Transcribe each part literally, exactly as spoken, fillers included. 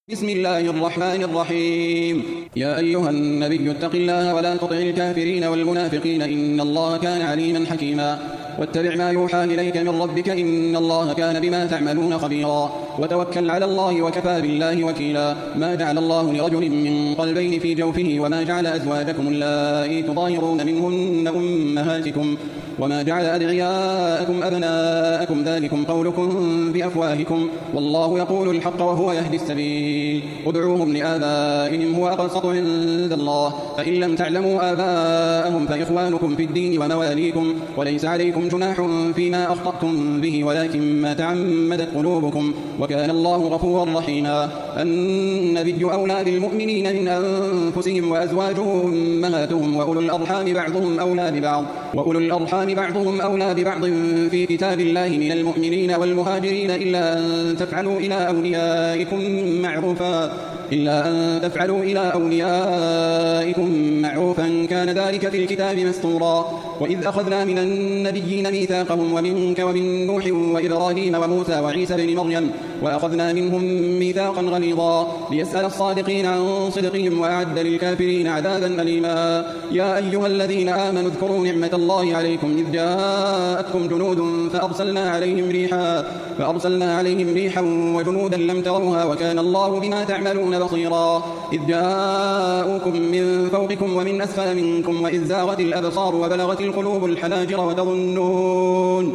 بسم الله الرحمن الرحيم. يا أيها النبي اتق الله ولا تطع الكافرين والمنافقين إن الله كان عليما حكيما. واتبع ما يوحى إليك من ربك إن الله كان بما تعملون خبيرا. وتوكل على الله وكفى بالله وكيلا. ما جعل الله لرجل من قلبين في جوفه وما جعل أزواجكم اللائي تظاهرون منهن أمهاتكم وما جعل أدعياءكم أبناءكم ذلكم قولكم بأفواهكم والله يقول الحق وهو يهدي السبيل. ادعوهم لآبائهم هو أقسط عند الله فإن لم تعلموا آباءهم فإخوانكم في الدين ومواليكم وليس عليكم جناح فيما أخطأتم به ولكن ما تعمدت قلوبكم وكان الله غفورا رحيما. النبي أولى بالمؤمنين من أنفسهم وأزواجه أمهاتهم وأولو الأرحام بعضهم أولى ببعض وأولو الأرحام بعضهم أولى ببعض في كتاب الله من المؤمنين والمهاجرين إلا أن تفعلوا إلى أوليائكم معروفا إلا أن تفعلوا إلى أوليائكم معروفا كان ذلك في الكتاب مسطورا. وإذ أخذنا من النبيين ميثاقهم ومنك ومن نوح وإبراهيم وموسى وعيسى بن مريم وأخذنا منهم ميثاقا غليظا ليسأل الصادقين عن صدقهم وأعد للكافرين عذابا أليما. يا أيها الذين آمنوا اذكروا نعمة الله عليكم إذ جاءتكم جنود فأرسلنا عليهم ريحا فأرسلنا عليهم ريحا وجنودا لم تروها وكان الله بما تعملون بصيرا. إذ جاءوكم من فوقكم ومن أسفل منكم وإذ زاغت الأبصار وبلغت القلوب الحناجر وتظنون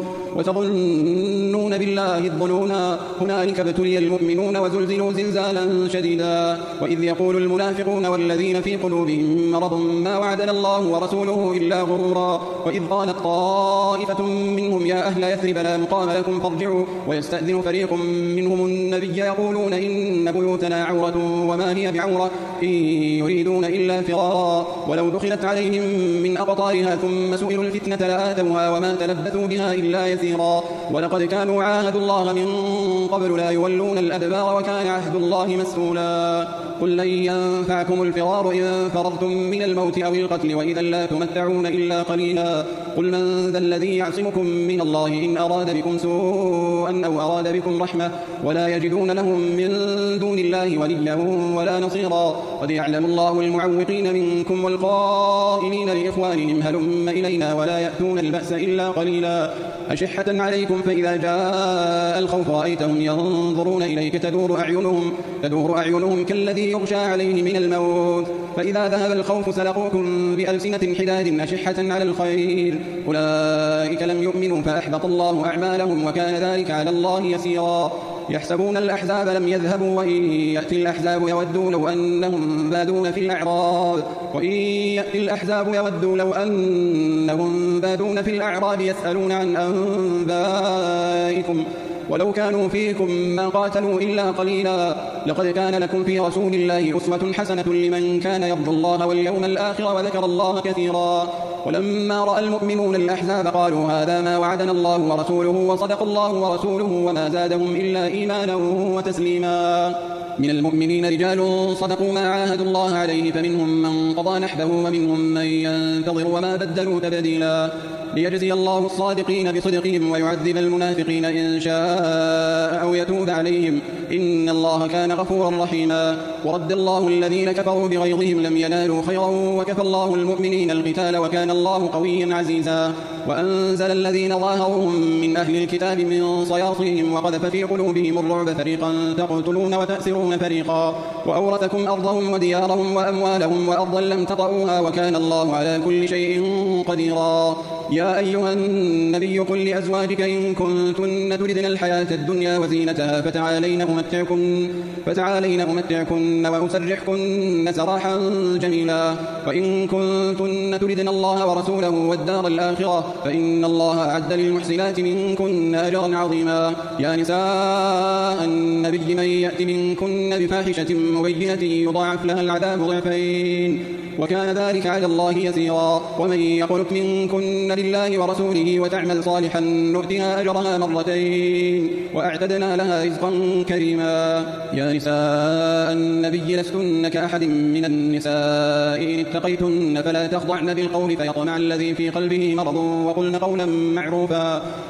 وتظنون بالله الظنونا هنالك ابتلي المؤمنون وزلزلوا زلزالا شديدا. وإذ يقول المنافقون والذين في قلوبهم مرض ما وعدنا الله ورسوله إلا غرورا. وإذ قالت طائفة منهم يا أهل يثرب لا مقام لكم فارجعوا ويستأذن فريق منهم النبي يقولون إن بيوتنا عورة وما هي بعورة إن يريدون إلا فرارا. ولو دخلت عليهم من أقطارها ثم سئلوا الفتنة لآتوها وما تلبثوا بها إلا يسيرا. ولقد كانوا عاهدوا الله من قبل لا يولون الأدبار وكان عهد الله مسؤولا. قل لن ينفعكم الفرار إن فررتم من الموت أو القتل وإذا لا تمتعون إلا قليلا. قل من ذا الذي يعصمكم من الله إن أراد بكم سوءا أو أراد بكم رحمة ولا يجدون لهم من دون الله وليا ولا نصيرا. قد يعلم الله المعوقين منكم والقائلين لإخوانهم هلم إلينا ولا يأتون البأس إلا قليلا. أشحة عليكم فإذا جاء الخوف رأيتهم ينظرون إليك تدور أعينهم, تدور أعينهم كالذي يغشى عليه من الموت فإذا ذهب الخوف سلقوكم بألسنة حداد أشحة على الخير أولئك لم يؤمنوا فأحبط الله أعمالهم وكان ذلك على الله يسيرا. يحسبون الأحزاب لم يذهبوا وإن يأتي الأحزاب يودوا لو أنهم بادون في الأعراب وإن يأتي الأحزاب يودوا لو أنهم بادون في الأعراب يسألون عن أنبائكم ولو كانوا فيكم ما قاتلوا إلا قليلا. لقد كان لكم في رسول الله أسوة حسنة لمن كان يرجو الله واليوم الآخر وذكر الله كثيرا. ولما رأى المؤمنون الأحزاب قالوا هذا ما وعدنا الله ورسوله وصدق الله ورسوله وما زادهم إلا إيمانا وتسليما. من المؤمنين رجال صدقوا ما عاهدوا الله عليه فمنهم من قضى نحبه ومنهم من ينتظر وما بدلوا تبديلا. ليجزي الله الصادقين بصدقهم ويعذب المنافقين إن شاء أو يتوب عليهم إن الله كان غفورا رحيما. ورد الله الذين كفروا بغيظهم لم ينالوا خيرا وكفى الله المؤمنين القتال وكان الله قويا عزيزا. وأنزل الذين ظاهروهم من أهل الكتاب من صياصيهم وقذف في قلوبهم الرعب فريقا تقتلون وتأسرون فريقا وأورثكم أرضهم وديارهم وأموالهم وأرضا لم تطئوها وكان الله على كل شيء قديرا. يا أيها النبي قل لأزواجك إن كنتن تردن الحياة الدنيا وزينتها فتعالين أمتعكن, فتعالين أمتعكن وأسرحكن سراحا جميلا. وإن كنتن تردن الله ورسوله والدار الآخرة فإن الله أعد للمحسنات منكن أجرا عظيما. يا نساء النبي من يأت منكن بفاحشة مبينة يضاعف لها العذاب ضعفين وكان ذلك على الله يسيرا. ومن يقنت منكن لله ورسوله وتعمل صالحا نؤتها أجرها مرتين وأعتدنا لها رزقا كريما. يا نساء النبي لستن كأحد من النساء إن اتقيتن فلا تخضعن بالقول فيطمع الذي في قلبه مرض وقلن قولا معروفا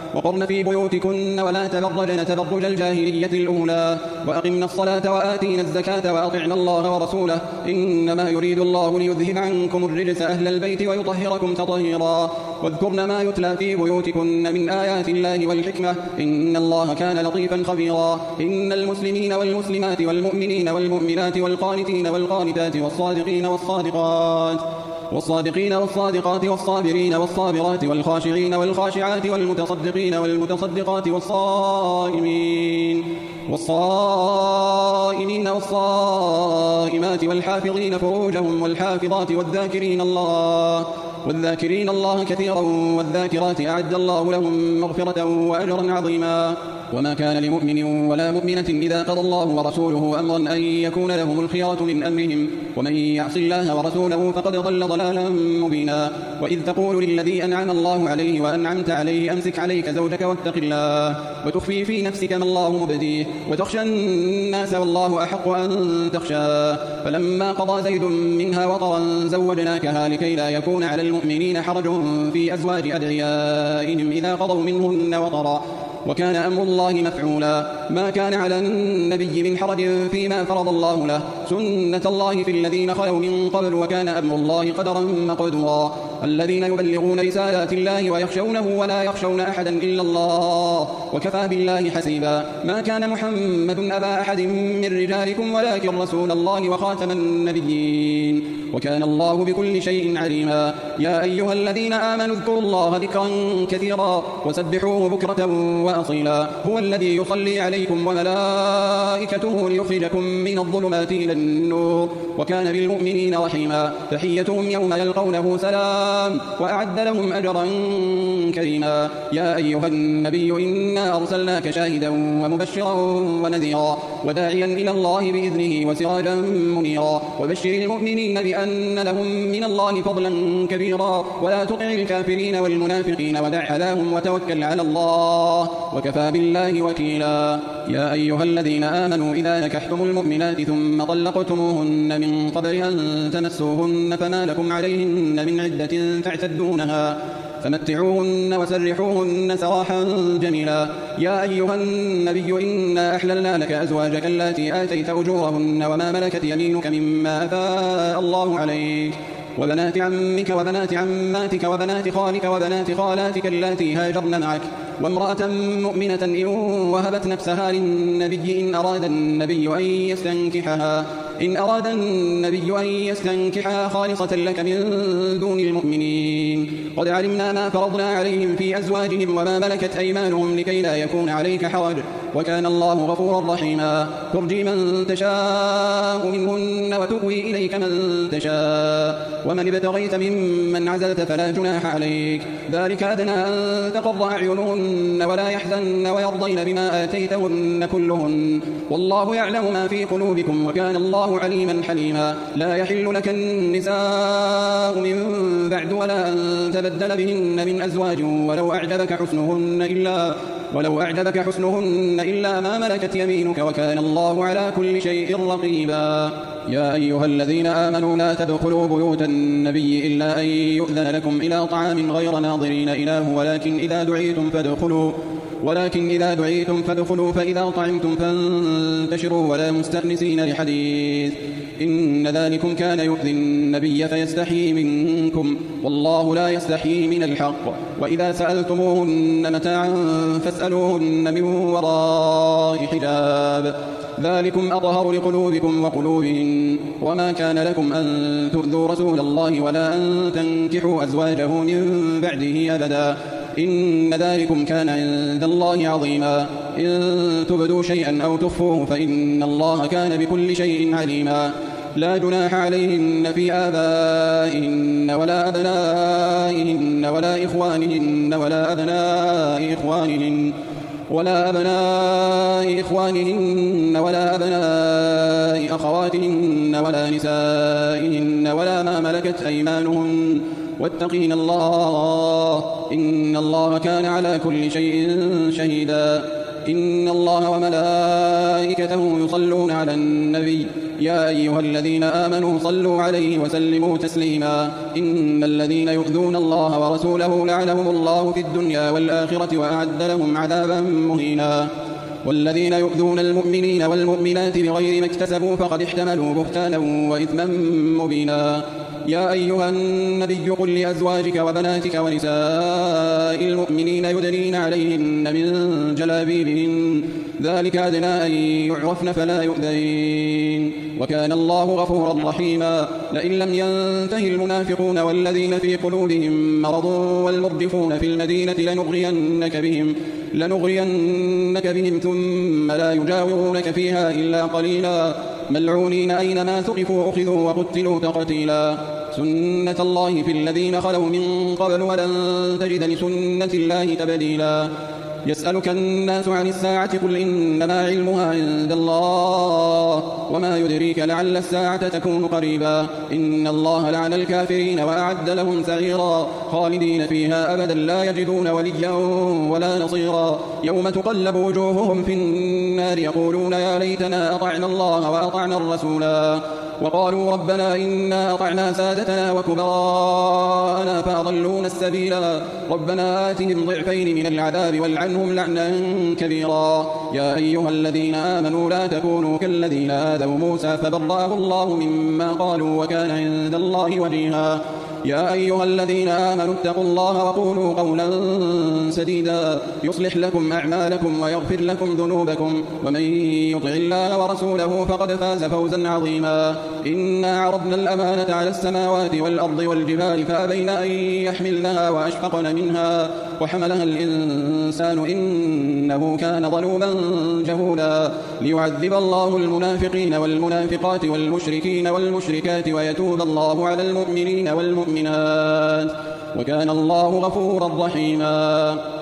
وقرن في بيوتكن ولا تبرجن تبرج الجاهلية الأولى وأقمنا الصلاة وآتينا الزكاة وأطعنا الله ورسوله إنما يريد الله ليذهب عنكم الرجس أهل البيت ويطهركم تطهيرا واذكرن ما يتلى في بيوتكن من آيات الله والحكمة إن الله كان لطيفا خبيرا إن المسلمين والمسلمات والمؤمنين والمؤمنات والقانتين والقانتات والصادقين والصادقات والصادقين والصادقات والصابرين والصابرات والخاشعين والخاشعات والمتصدقين والمتصدقات والصائمين والصائمين والصائمات والحافظين فروجهم والحافظات والذاكرين الله والذاكرين الله كثيرا والذاكرات أعد الله لهم مغفرة وأجرا عظيما وما كان لمؤمن ولا مؤمنة إذا قضى الله ورسوله أمرا أن يكون لهم الخيرة من أمرهم ومن يعص الله ورسوله فقد ضل ضلالا مبينا وإذ تقول للذي أنعم الله عليه وأنعمت عليه أمسك عليك زوجك واتق الله وتخفي في نفسك ما الله مبديه وتخشى الناس والله أحق أن تخشى فلما قضى زيد منها وطرا زوجناكها لكي لا يكون على المؤمنين حرج في أزواج أدعيائهم إذا قضوا منهن وطرا وكان أمر الله مفعولا ما كان على النبي من حرج فيما فرض الله له سنة الله في الذين خلوا من قبل وكان أمر الله قدرا مقدورا الذين يبلغون رسالات الله ويخشونه ولا يخشون أحدا إلا الله وكفى بالله حسيبا ما كان محمد أبا أحد من رجالكم ولكن رسول الله وخاتم النبيين وكان الله بكل شيء عليما يا أيها الذين آمنوا اذكروا الله ذكرا كثيرا وسبحوه بكرة وأصيلا هو الذي يصلي عليكم وملائكته ليخرجكم من الظلمات إلى النور وكان بالمؤمنين رحيما تحيتهم يوم يلقونه سلام وأعد لهم أجرا كريما يا أيها النبي إنا أرسلناك شاهدا ومبشرا ونذيرا وداعيا إلى الله بإذنه وسراجا منيرا وبشر المؤمنين بأن لهم من الله فضلا كبيرا ولا تطع الكافرين والمنافقين ودع أذاهم وتوكل على الله وكفى بالله وكيلا يا أيها الذين آمنوا إذا نكحتم المؤمنات ثم طلقتموهن من قبل أن تمسوهن فما لكم عليهن من عدة تعتدونها فمتعوهن وسرحوهن سراحا جميلا يا أيها النبي إنا أحللنا لك أزواجك اللاتي آتيت أجورهن وما ملكت يمينك مما أفاء الله عليك وبنات عمك وبنات عماتك وبنات خالك وبنات خالاتك اللاتي هاجرن معك وامرأة مؤمنة إن وهبت نفسها للنبي إن أراد النبي أن يستنكحها إن أراد النبي أن يستنكحها خالصة لك من دون المؤمنين قد علمنا ما فرضنا عليهم في أزواجهم وما ملكت أيمانهم لكي لا يكون عليك حرج وكان الله غفورا رحيما ترجي من تشاء منهن وتؤوي إليك من تشاء ومن ابتغيت ممن عزلت فلا جناح عليك ذلك أدنى أن تقر أعينهن ولا يحزن ويرضين بما آتيتهن كلهن والله يعلم ما في قلوبكم وكان الله عليما حليما لا يحل لك النساء من بعد ولا أن تبدل بهن من أزواج ولو أعجبك حسنهن إلا ولو أعجبك حسنهن إلا ما ملكت يمينك وكان الله على كل شيء رقيبا يا أيها الذين آمنوا لا تدخلوا بيوت النبي إلا أن يؤذن لكم إلى طعام غير ناظرين إله ولكن إذا دعيتم فادخلوا ولكن إذا دعيتم فادخلوا فإذا طعمتم فانتشروا ولا مستأنسين لحديث إن ذلكم كان يؤذي النبي فيستحيي منكم والله لا يستحيي من الحق وإذا سألتموهن متاعا فاسألوهن من وراء حجاب ذلكم أطهر لقلوبكم وقلوبهم وما كان لكم أن تؤذوا رسول الله ولا أن تنكحوا أزواجه من بعده أبدا إن ذلكم كان عند الله عظيما إن تبدوا شيئا أو تخفوه فإن الله كان بكل شيء عليما لا جناح عليهن في آبائهن ولا أبنائهن ولا إخوانهن ولا أبناء إخوانهن ولا أبناء إخوانهن ولا أبناء أخواتهن ولا نسائهن ولا ما ملكت أيمانهن واتقين الله إن الله كان على كل شيء شهيدا إن الله وملائكته يصلون على النبي يا أيها الذين آمنوا صلوا عليه وسلموا تسليما إن الذين يؤذون الله ورسوله لعنهم الله في الدنيا والآخرة وأعد لهم عذابا مهينا والذين يؤذون المؤمنين والمؤمنات بغير ما اكتسبوا فقد احتملوا بهتانا وإثما مبينا يا أيها النبي قل لأزواجك وبناتك ونساء المؤمنين يدنين عليهن من جلابيبهن ذلك أدنى أن يعرفن فلا يؤذين وكان الله غفورا رحيما لئن لم ينته المنافقون والذين في قلوبهم مرض والمرجفون في المدينة لنغرينك بهم لنغرينك بهم ثم لا يجاورونك فيها إلا قليلا ملعونين أينما ثقفوا أخذوا وقتلوا تقتيلا سنة الله في الذين خلوا من قبل ولن تجد لسنة الله تبديلا يسألك الناس عن الساعة قل إنما علمها عند الله وما يدريك لعل الساعة تكون قريبا إن الله لعن الكافرين وأعد لهم سعيرا خالدين فيها أبدا لا يجدون وليا ولا نصيرا يوم تقلب وجوههم في النار يقولون يا ليتنا أطعنا الله وأطعنا الرسولا وقالوا ربنا إنا أطعنا سادتنا وكبراءنا فأضلونا السبيلا ربنا آتهم ضعفين من العذاب والعنهم لعنا كبيرا يا أيها الذين آمنوا لا تكونوا كالذين آذوا موسى فبرأه الله مما قالوا وكان عند الله وجيها يا أيها الذين آمنوا اتقوا الله وقولوا قولا سديدا يصلح لكم أعمالكم ويغفر لكم ذنوبكم ومن يطع الله ورسوله فقد فاز فوزا عظيما إنا عرضنا الأمانة على السماوات والأرض والجبال فأبين أن يحملنها وأشفقن منها وحملها الإنسان إنه كان ظلوما جهولا ليعذب الله المنافقين والمنافقات والمشركين والمشركات ويتوب الله على المؤمنين والمؤمنات وكان الله غفورا رحيما